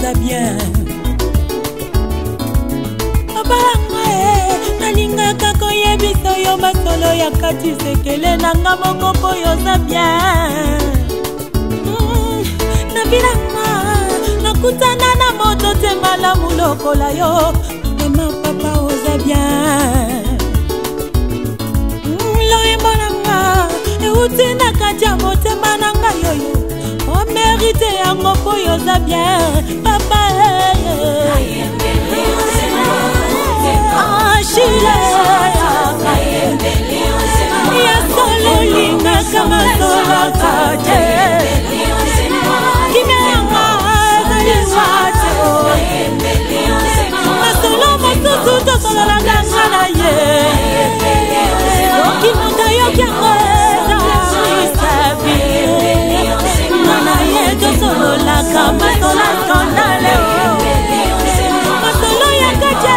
oza bien. Nalingaka koyebisa yo masolo ya kati sekele nanga moko po yoza bien. Na bilanga nakutana na moto te malamu lokola yo ema papa oza bien. Loyembo nanga euti na kati ya motema nanga yoyo o merite yango po yoza bien papa. Shila ya solo linga kama sola kaje kimeanga zaliwate masolo mosusu tosolo la ngana ye okimuta yokiangeza isabi nana ye tosolo la kama sola kondale masolo ya kaje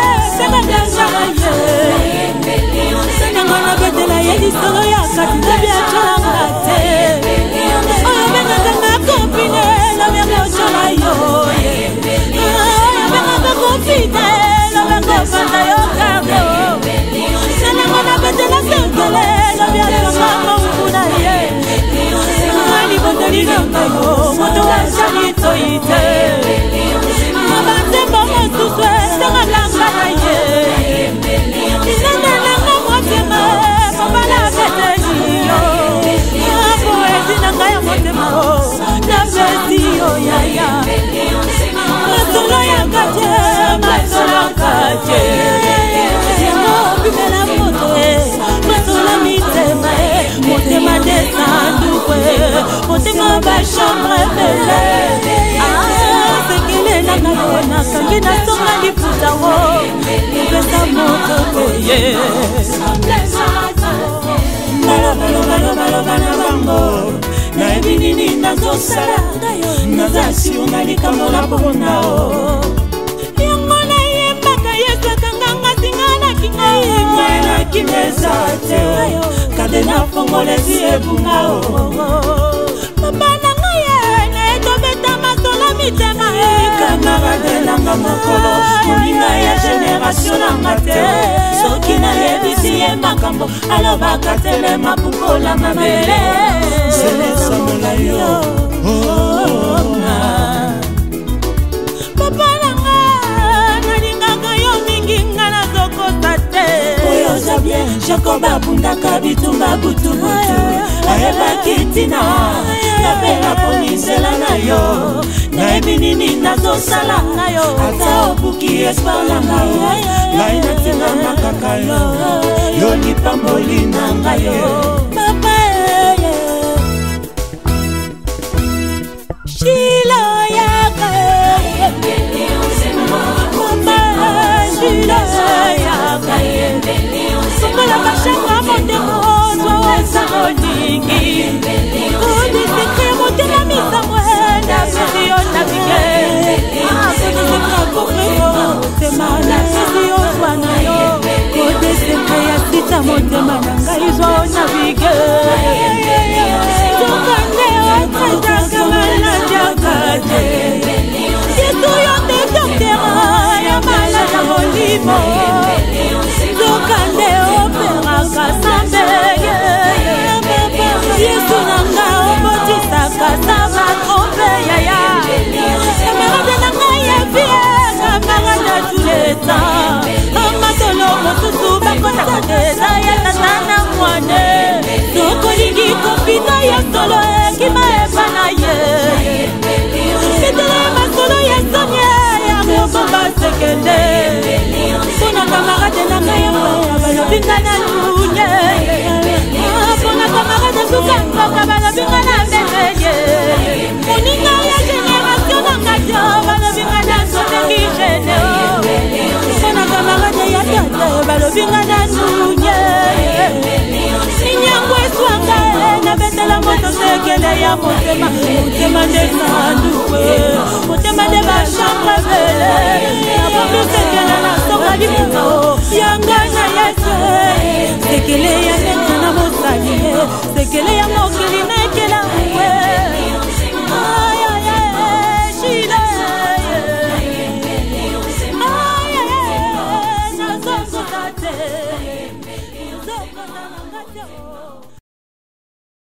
Nangana betela yedi solo ya katina biachola ngate Oyo benga na kopine la benga chola yo Oyo benga kopine la benga fanda yo kabo Nangana betela sengele la biachola mambuna ye Nangani bondeli nangayo moto wa shani toite Mabante bongo suswe Sanga langa na ye Motema ba chambre belle sekele na ngona kangina songa liputa wo pesa moto koye bala bango na ebinini nazosala nazasio nalikambola bonao yango nayembaka yesu akanganga singana kinga kimeza te kade na fongolesi ebungao papa nanga ye na etobeta masolo mitema kamarade nanga mokolo moninga ya generation nanga te soki nayebisi ye makambo alobaka telema pukola mabele zelesamola yo papa nanga nalingaka yo mingi nga nazokosa te oyoza bien jacob abundaka bitumba butubutu ayebaki tina napela ponisela na yo nayebi nini nazosala ata obuki espoir na ngai ngai natinga kaka yo yo lipamboli na ngai papa Shila yaka mama Shila yaka sokola bashaka motema ozwa wasamoningi kodisekre motema misamwenda sisiyo nabige kodisekra kokreo motema na sisiyo zwana yo kodisekre ya sita motema na ngai zwa nabige tokande watrezakabala jakade yesu yo te doktera ya malada molimo tokande operaka sambeye yesu nanga obotisaka saba trompe yaya kamarade nanga yevie kamarade tuleta amatolo mosusu bakotaka teza ya tata na mwane tokolingi kopita ya solo ekima efana ye fitele masolo ya somie ya mobomba sekende mpona kamarade nanga yango balobinga na lunye mpona kamarade sukamboka balobinga na mbeleye moninga ya generation nanga jo balobinga na sotengi geneo mpona kamarade ya tate balobinga na lunye inyango eswanga na betela moto sekele ya motema motema nde sanduwe motema nde bachambre bele abomi sekele na soka liputo yanga na yesu sekele ya nete na mosali sekele ya mokili na ekela